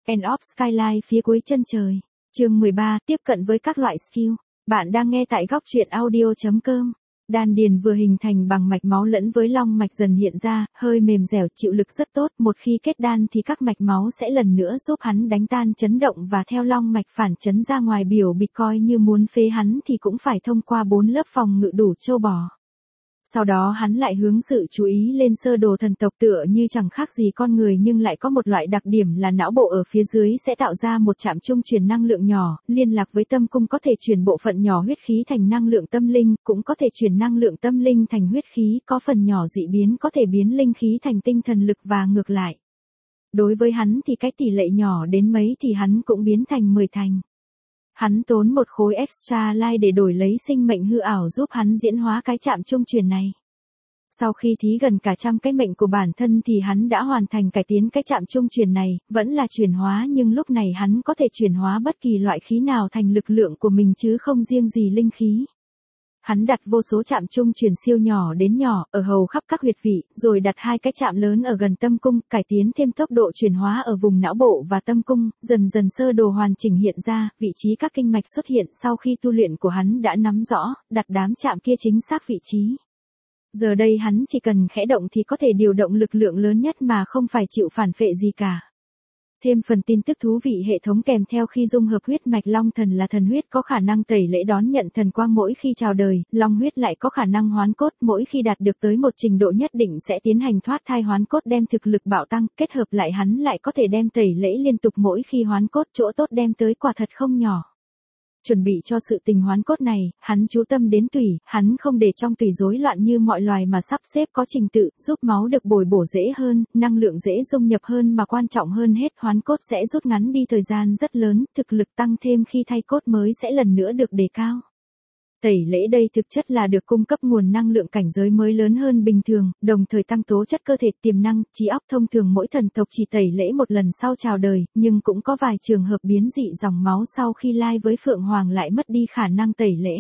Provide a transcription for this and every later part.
End of Skyline phía cuối chân trời. Chương 13, tiếp cận với các loại skill. Bạn đang nghe tại góc truyện audio.com. Đan điền vừa hình thành bằng mạch máu lẫn với long mạch dần hiện ra, hơi mềm dẻo chịu lực rất tốt. Một khi kết đan thì các mạch máu sẽ lần nữa giúp hắn đánh tan chấn động và theo long mạch phản chấn ra ngoài biểu bịch, coi như muốn phế hắn thì cũng phải thông qua 4 lớp phòng ngự đủ trâu bò. Sau đó hắn lại hướng sự chú ý lên sơ đồ thần tộc, tựa như chẳng khác gì con người nhưng lại có một loại đặc điểm là não bộ ở phía dưới sẽ tạo ra một trạm trung truyền năng lượng nhỏ, liên lạc với tâm cung, có thể truyền bộ phận nhỏ huyết khí thành năng lượng tâm linh, cũng có thể truyền năng lượng tâm linh thành huyết khí, có phần nhỏ dị biến có thể biến linh khí thành tinh thần lực và ngược lại. Đối với hắn thì cái tỷ lệ nhỏ đến mấy thì hắn cũng biến thành 10 thành. Hắn tốn một khối extra life để đổi lấy sinh mệnh hư ảo giúp hắn diễn hóa cái trạm trung truyền này. Sau khi thí gần cả trăm cái mệnh của bản thân thì hắn đã hoàn thành cải tiến cái trạm trung truyền này, vẫn là chuyển hóa nhưng lúc này hắn có thể chuyển hóa bất kỳ loại khí nào thành lực lượng của mình chứ không riêng gì linh khí. Hắn đặt vô số trạm trung truyền siêu nhỏ đến nhỏ ở hầu khắp các huyệt vị, rồi đặt 2 cái trạm lớn ở gần tâm cung, cải tiến thêm tốc độ chuyển hóa ở vùng não bộ và tâm cung, dần dần sơ đồ hoàn chỉnh hiện ra, vị trí các kinh mạch xuất hiện. Sau khi tu luyện của hắn đã nắm rõ, đặt đám trạm kia chính xác vị trí. Giờ đây hắn chỉ cần khẽ động thì có thể điều động lực lượng lớn nhất mà không phải chịu phản phệ gì cả. Thêm phần tin tức thú vị hệ thống kèm theo khi dung hợp huyết mạch long thần là thần huyết có khả năng tẩy lễ đón nhận thần quang mỗi khi chào đời, long huyết lại có khả năng hoán cốt, mỗi khi đạt được tới một trình độ nhất định sẽ tiến hành thoát thai hoán cốt đem thực lực bạo tăng, kết hợp lại hắn lại có thể đem tẩy lễ liên tục mỗi khi hoán cốt, chỗ tốt đem tới quả thật không nhỏ. Chuẩn bị cho sự tình hoán cốt này, hắn chú tâm đến tủy, hắn không để trong tủy rối loạn như mọi loài mà sắp xếp có trình tự, giúp máu được bồi bổ dễ hơn, năng lượng dễ dung nhập hơn, mà quan trọng hơn hết hoán cốt sẽ rút ngắn đi thời gian rất lớn, thực lực tăng thêm khi thay cốt mới sẽ lần nữa được đề cao. Tẩy lễ đây thực chất là được cung cấp nguồn năng lượng cảnh giới mới lớn hơn bình thường, đồng thời tăng tố chất cơ thể, tiềm năng, trí óc. Thông thường mỗi thần tộc chỉ tẩy lễ một lần sau chào đời, nhưng cũng có vài trường hợp biến dị dòng máu sau khi lai với Phượng Hoàng lại mất đi khả năng tẩy lễ.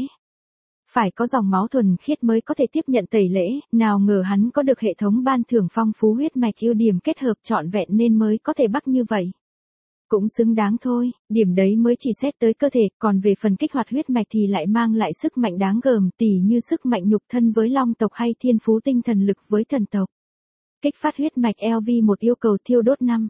Phải có dòng máu thuần khiết mới có thể tiếp nhận tẩy lễ, nào ngờ hắn có được hệ thống ban thưởng phong phú huyết mạch ưu điểm kết hợp trọn vẹn nên mới có thể bắt như vậy. Cũng xứng đáng thôi, điểm đấy mới chỉ xét tới cơ thể, còn về phần kích hoạt huyết mạch thì lại mang lại sức mạnh đáng gờm, tỉ như sức mạnh nhục thân với long tộc hay thiên phú tinh thần lực với thần tộc. Kích phát huyết mạch LV1 yêu cầu thiêu đốt 5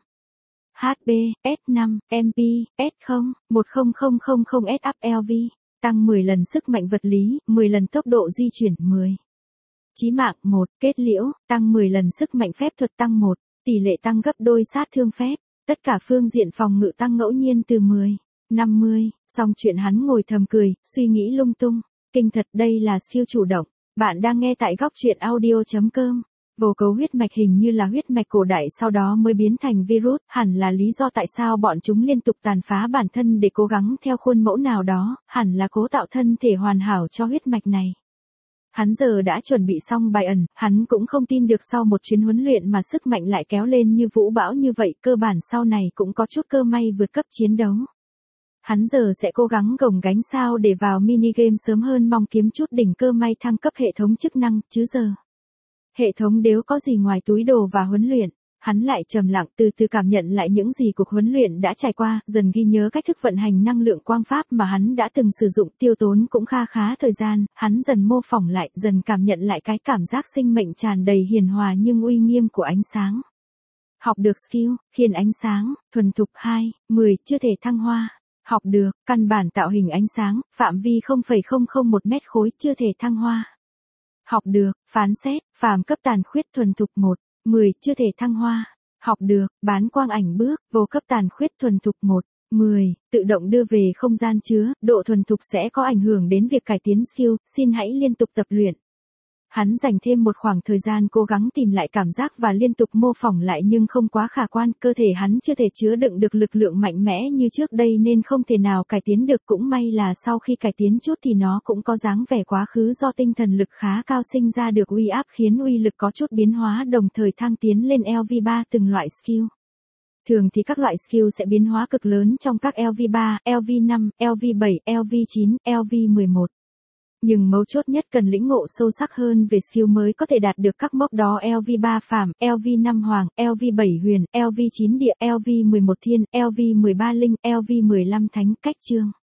HP, S5, MP, S0, 10000 S up LV, tăng 10 lần sức mạnh vật lý, 10 lần tốc độ di chuyển, 10. Chí mạng 1, kết liễu, tăng 10 lần sức mạnh phép thuật tăng 1, tỷ lệ tăng gấp đôi sát thương phép. Tất cả phương diện phòng ngự tăng ngẫu nhiên từ 10, 50, xong chuyện hắn ngồi thầm cười, suy nghĩ lung tung. Kinh thật, đây là skill chủ động. Bạn đang nghe tại góc truyện audio.com. Vô cấu huyết mạch hình như là huyết mạch cổ đại sau đó mới biến thành virus, hẳn là lý do tại sao bọn chúng liên tục tàn phá bản thân để cố gắng theo khuôn mẫu nào đó, hẳn là cố tạo thân thể hoàn hảo cho huyết mạch này. Hắn giờ đã chuẩn bị xong bài ẩn, hắn cũng không tin được sau một chuyến huấn luyện mà sức mạnh lại kéo lên như vũ bão như vậy, cơ bản sau này cũng có chút cơ may vượt cấp chiến đấu. Hắn giờ sẽ cố gắng gồng gánh sao để vào minigame sớm hơn, mong kiếm chút đỉnh cơ may thăng cấp hệ thống chức năng, chứ giờ. Hệ thống đếu có gì ngoài túi đồ và huấn luyện. Hắn lại trầm lặng từ từ cảm nhận lại những gì cuộc huấn luyện đã trải qua, dần ghi nhớ cách thức vận hành năng lượng quang pháp mà hắn đã từng sử dụng, tiêu tốn cũng kha khá thời gian, hắn dần mô phỏng lại, dần cảm nhận lại cái cảm giác sinh mệnh tràn đầy hiền hòa nhưng uy nghiêm của ánh sáng. Học được skill, khiên ánh sáng, thuần thục 2, 10, chưa thể thăng hoa. Học được, căn bản tạo hình ánh sáng, phạm vi 0,001 mét khối, chưa thể thăng hoa. Học được, phán xét, phàm cấp tàn khuyết thuần thục 1. 10, chưa thể thăng hoa. Học được, bán quang ảnh bước, vô cấp tàn khuyết thuần thục 1, 10, tự động đưa về không gian chứa, độ thuần thục sẽ có ảnh hưởng đến việc cải tiến skill, xin hãy liên tục tập luyện. Hắn dành thêm một khoảng thời gian cố gắng tìm lại cảm giác và liên tục mô phỏng lại nhưng không quá khả quan, cơ thể hắn chưa thể chứa đựng được lực lượng mạnh mẽ như trước đây nên không thể nào cải tiến được, cũng may là sau khi cải tiến chút thì nó cũng có dáng vẻ quá khứ do tinh thần lực khá cao sinh ra được uy áp khiến uy lực có chút biến hóa đồng thời thăng tiến lên LV3 từng loại skill. Thường thì các loại skill sẽ biến hóa cực lớn trong các LV3, LV5, LV7, LV9, LV11. Nhưng mấu chốt nhất cần lĩnh ngộ sâu sắc hơn về skill mới có thể đạt được các mốc đó: LV3 phàm, LV5 hoàng, LV7 huyền, LV9 địa, LV11 thiên, LV13 linh, LV15 thánh. Cách chương